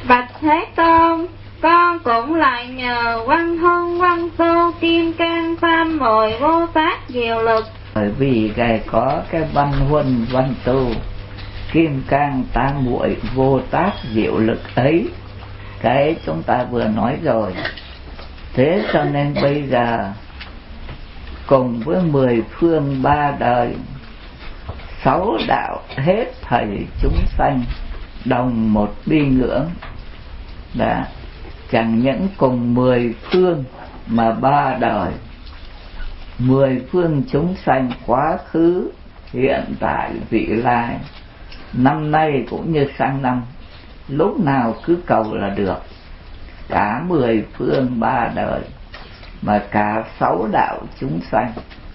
Bạch Thế Tôn, con cũng lại nhờ Văn Hưng Văn Tu Kim Cang Tam Muội Vô Tác Diệu Lực. Bởi vì Ngài có cái Văn Huân Văn Tu Kim Cang Tam Muội Vô Tác Diệu Lực ấy, cái chúng ta vừa nói rồi. Thế cho nên bây giờ cùng với 10 phương 3 đời 6 đạo hết thảy chúng sanh đồng một bi ngưỡng. Đã chẳng những cùng 10 phương mà 3 đời, 10 phương chúng sanh quá khứ hiện tại vị lai, năm nay cũng như sang năm, lúc nào cứ cầu là được. Cả 10 phương 3 đời mà cả 6 đạo chúng sanh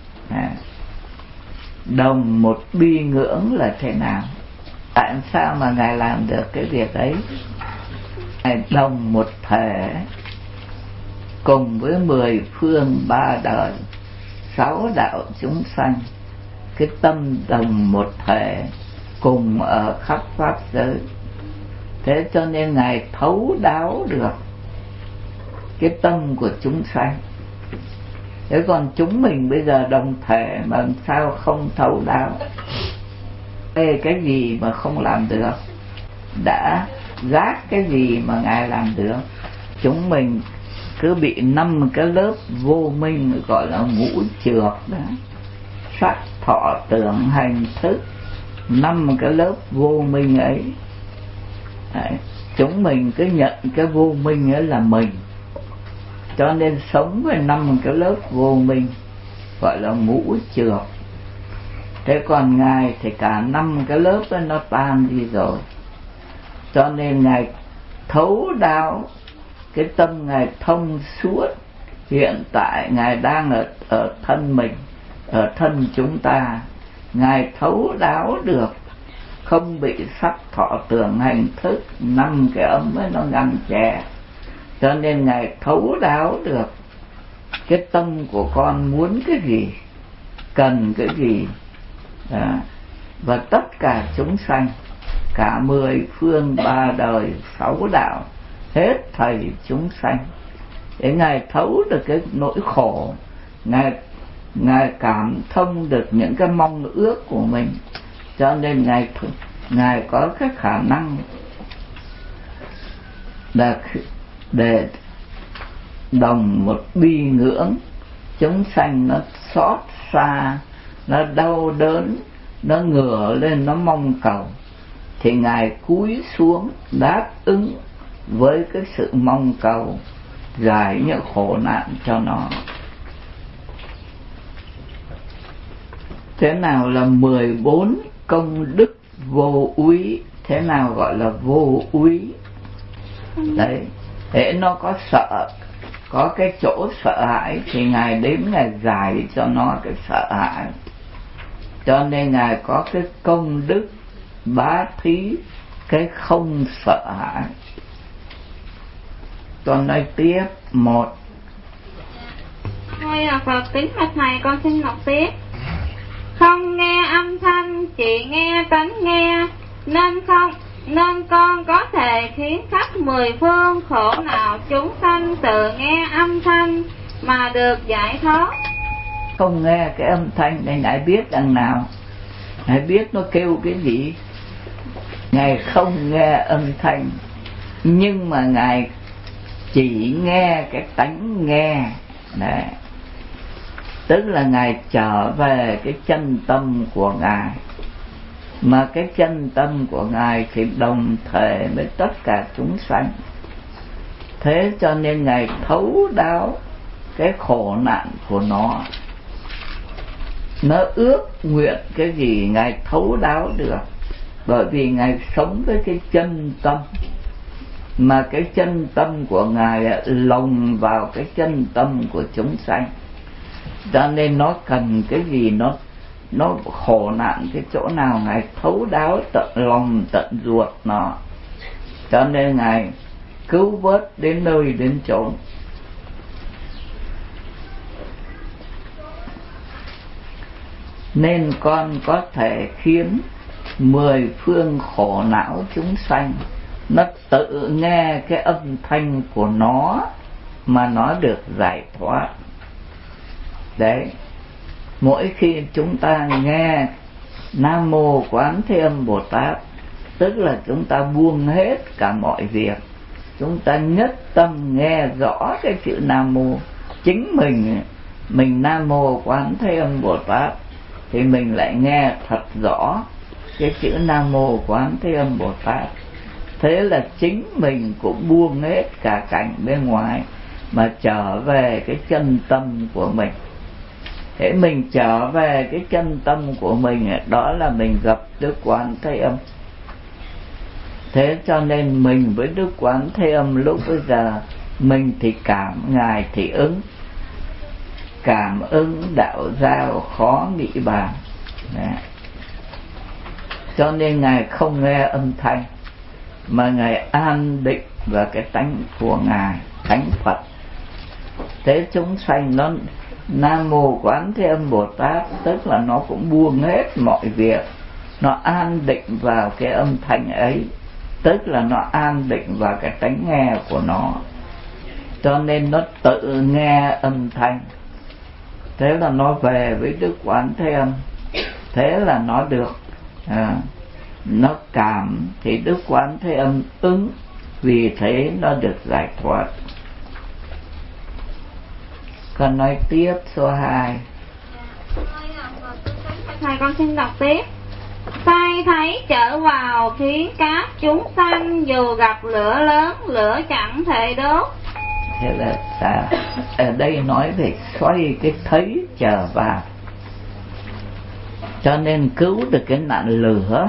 đồng một bi ngưỡng là thế nào? Tại sao mà Ngài làm được cái việc ấy? Ngài đồng một thể cùng với 10 phương 3 đời 6 đạo chúng sanh, cái tâm đồng một thể cùng ở khắp pháp giới. Thế cho nên Ngài thấu đáo được cái tâm của chúng sanh. Thế còn chúng mình bây giờ đồng thể mà sao không thấu đáo? Ê, cái gì mà không làm được? Đã giác cái gì mà Ngài làm được? Chúng mình cứ bị 5 cái lớp vô minh gọi là ngũ trược đó, sắc thọ tưởng hành thức, 5 cái lớp vô minh ấy. Đấy, chúng mình cứ nhận cái vô minh ấy là mình, cho nên sống với 5 cái lớp vô minh gọi là ngũ trược. Thế còn Ngài thì cả 5 cái lớp ấy nó tan đi rồi, cho nên Ngài thấu đáo cái tâm Ngài thông suốt. Hiện tại Ngài đang ở thân mình, ở thân chúng ta, Ngài thấu đáo được, không bị sắc thọ tưởng hành thức 5 cái âm ấy nó ngăn chè. Cho nên Ngài thấu đáo được cái tâm của con muốn cái gì, cần cái gì. Và tất cả chúng sanh, cả 10 phương 3 đời 6 đạo, hết thảy chúng sanh, để Ngài thấu được cái nỗi khổ, Ngài cảm thông được những cái mong ước của mình. Cho nên Ngài có cái khả năng để đồng một bi ngưỡng. Chúng sanh nó xót xa, nó đau đớn, nó ngửa lên, nó mong cầu, thì Ngài cúi xuống đáp ứng với cái sự mong cầu, giải những khổ nạn cho nó. Thế nào là 14 công đức vô úy? Thế nào gọi là vô úy? Đấy, thế nó có sợ, có cái chỗ sợ hãi thì Ngài đến Ngài giải cho nó cái sợ hãi. Cho nên Ngài có cái công đức bá thí, cái không sợ hãi. Con nói tiếp. 1. Thôi Phật kính bạch Thầy, con xin đọc tiếp. Không nghe âm thanh, chỉ nghe tánh nghe, nên con có thể khiến khắp 10 phương khổ não chúng sanh tự nghe âm thanh mà được giải thoát. Không nghe cái âm thanh này, Ngài biết đằng nào, Ngài biết nó kêu cái gì. Ngài không nghe âm thanh, nhưng mà Ngài chỉ nghe cái tánh nghe. Đấy, tức là Ngài trở về cái chân tâm của Ngài. Mà cái chân tâm của Ngài thì đồng thể với tất cả chúng sanh. Thế cho nên Ngài thấu đáo cái khổ nạn của nó ước nguyện cái gì Ngài thấu đáo được. Bởi vì Ngài sống với cái chân tâm, mà cái chân tâm của Ngài lồng vào cái chân tâm của chúng sanh. Cho nên nó cần cái gì, nó khổ nạn cái chỗ nào, Ngài thấu đáo tận lòng tận ruột nó. Cho nên Ngài cứu vớt đến nơi đến chốn. Nên con có thể khiến 10 phương khổ não chúng sanh nó tự nghe cái âm thanh của nó mà nó được giải thoát. Đấy, mỗi khi chúng ta nghe Nam Mô Quán Thế Âm Bồ Tát, tức là chúng ta buông hết cả mọi việc, chúng ta nhất tâm nghe rõ cái chữ Nam Mô. Chính mình Nam Mô Quán Thế Âm Bồ Tát thì mình lại nghe thật rõ cái chữ Nam Mô Quán Thế Âm Bồ Tát. Thế là chính mình cũng buông hết cả cảnh bên ngoài mà trở về cái chân tâm của mình. Thế mình trở về cái chân tâm của mình, đó là mình gặp Đức Quán Thế Âm. Thế cho nên mình với Đức Quán Thế Âm lúc bây giờ, mình thì cảm, Ngài thì ứng. Cảm ứng đạo giao khó nghĩ bàn. Đấy. Cho nên Ngài không nghe âm thanh, mà Ngài an định vào cái tánh của Ngài, Thánh Phật. Thế chúng sanh nó Nam Mô Quán Thế Âm Bồ Tát, tức là nó cũng buông hết mọi việc, nó an định vào cái âm thanh ấy, tức là nó an định vào cái tánh nghe của nó, cho nên nó tự nghe âm thanh. Thế là nó về với Đức Quán Thế Âm. Thế là nó được nó cảm thì Đức Quán Thế Âm ứng, vì thế nó được giải thoát. Con nói tiếp số 2. Thầy con xin đọc tiếp. Sai thấy trở vào khiến các chúng sanh, dù gặp lửa lớn lửa chẳng thể đốt. Thế là sao? Ở đây nói về xoay cái thấy trở vào, cho nên cứu được cái nạn lửa.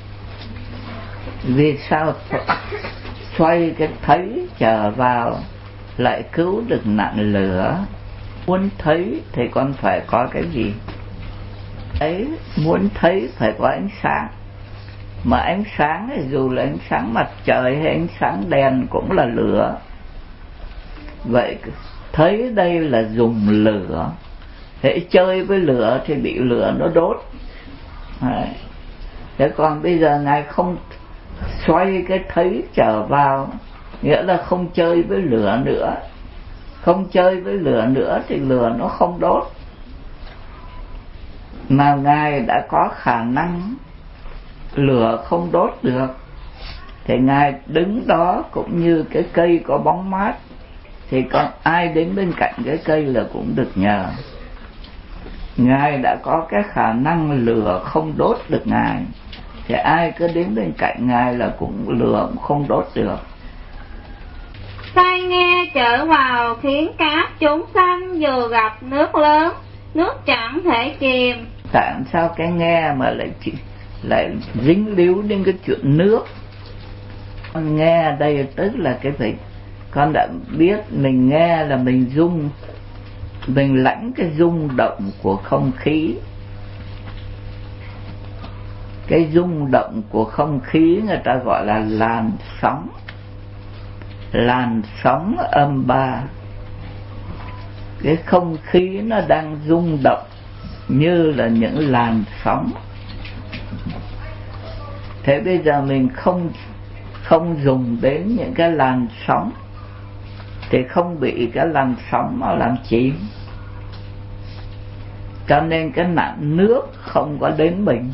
Vì sao xoay cái thấy trở vào lại cứu được nạn lửa? Muốn thấy thì con phải có cái gì? Ấy, muốn thấy phải có ánh sáng. Mà ánh sáng thì dù là ánh sáng mặt trời hay ánh sáng đèn cũng là lửa. Vậy thấy đây là dùng lửa. Hễ chơi với lửa thì bị lửa nó đốt. Đấy. Thế còn bây giờ Ngài không xoay cái thấy trở vào, nghĩa là không chơi với lửa nữa. Không chơi với lửa nữa thì lửa nó không đốt. Mà Ngài đã có khả năng lửa không đốt được, thì Ngài đứng đó cũng như cái cây có bóng mát, thì còn ai đến bên cạnh cái cây là cũng được nhờ. Ngài đã có cái khả năng lửa không đốt được Ngài, thì ai cứ đến bên cạnh Ngài là cũng lửa cũng không đốt được. Tai nghe trở vào khiến các chúng sanh, dù gặp nước lớn nước chẳng thể chìm. Tại sao cái nghe mà lại dính líu đến cái chuyện nước? Con nghe đây tức là cái việc con đã biết, mình nghe là mình rung, mình lãnh cái rung động của không khí. Cái rung động của không khí người ta gọi là làn sóng. Làn sóng âm ba. Cái không khí nó đang rung động như là những làn sóng. Thế bây giờ mình không dùng đến những cái làn sóng thì không bị cái làn sóng mà làm chìm. Cho nên cái nạn nước không có đến mình.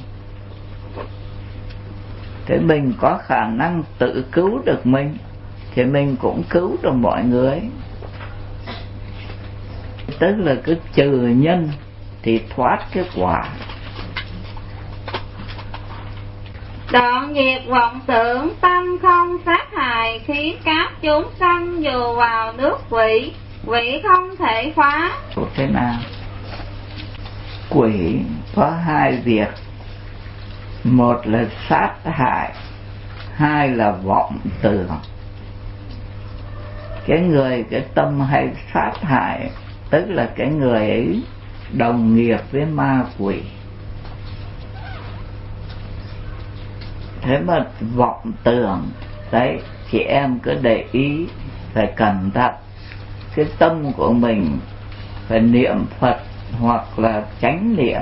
Thế mình có khả năng tự cứu được mình thì mình cũng cứu được mọi người. Tức là cứ trừ nhân thì thoát cái quả. Đoạn diệt vọng tưởng, tâm không sát hại, khiến các chúng sanh dù vào nước quỷ, quỷ không thể phá. Thế nào? Quỷ có hai việc. Một là sát hại, hai là vọng tưởng. Cái người cái tâm hay sát hại, tức là cái người ấy đồng nghiệp với ma quỷ. Thế mà vọng tưởng, đấy, chị em cứ để ý, phải cẩn thận. Cái tâm của mình phải niệm Phật hoặc là chánh niệm,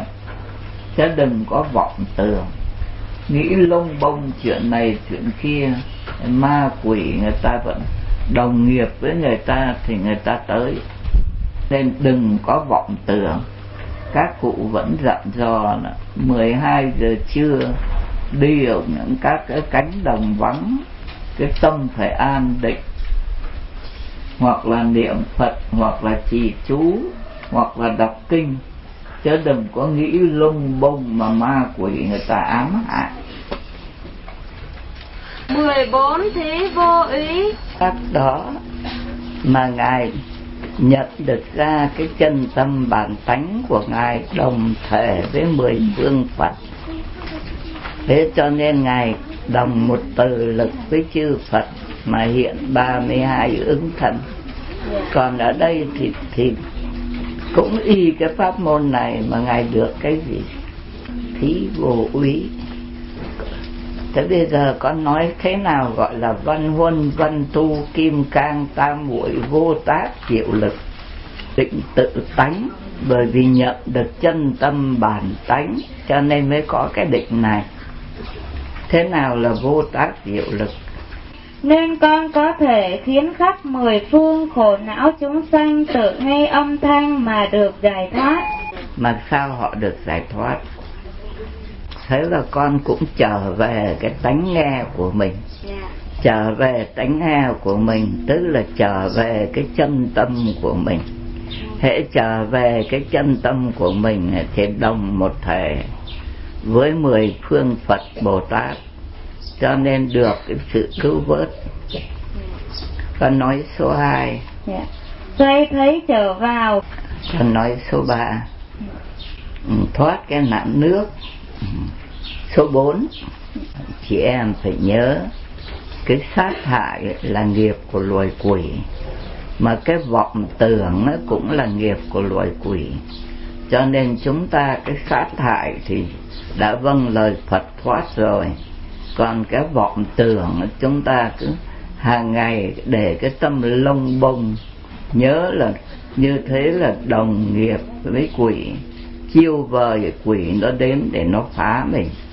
chứ đừng có vọng tưởng, nghĩ lông bông chuyện này chuyện kia, ma quỷ người ta vẫn đồng nghiệp với người ta thì người ta tới, nên đừng có vọng tưởng. Các cụ vẫn dặn dò là 12 giờ trưa đi ở những các cái cánh đồng vắng, cái tâm phải an định, hoặc là niệm Phật, hoặc là trì chú, hoặc là đọc kinh, chứ đừng có nghĩ lung bông mà ma quỷ người ta ám hại. 14 thí vô úy. Các đó mà Ngài nhận được ra cái chân tâm bản tánh của Ngài đồng thể với 10 phương Phật. Thế cho nên Ngài đồng một từ lực với chư Phật mà hiện 32 ứng thần. Còn ở đây thì cũng y cái pháp môn này mà Ngài được cái gì? Thí vô úy. Thế bây giờ con nói thế nào gọi là văn huân, văn tu, kim cang, tam muội, vô tác, diệu lực, định tự tánh. Bởi vì nhận được chân tâm bản tánh cho nên mới có cái định này. Thế nào là vô tác diệu lực? Nên con có thể khiến khắp 10 phương khổ não chúng sanh tự nghe âm thanh mà được giải thoát. Mà sao họ được giải thoát? Thế là con cũng trở về cái tánh nghe của mình. Trở về tánh nghe của mình tức là trở về cái chân tâm của mình. Hễ trở về cái chân tâm của mình thì đồng một thể với 10 phương Phật Bồ Tát, cho nên được cái sự cứu vớt. Con nói số 2. Xoay thấy trở vào. Con nói số 3. Thoát cái nạn nước. Số 4. Chị em phải nhớ cái sát hại là nghiệp của loài quỷ, mà cái vọng tưởng nó cũng là nghiệp của loài quỷ. Cho nên chúng ta cái sát hại thì đã vâng lời Phật thoát rồi. Còn cái vọng tưởng chúng ta cứ hàng ngày để cái tâm lông bông, nhớ là như thế là đồng nghiệp với quỷ, chiêu vời quỷ nó đến để nó phá mình.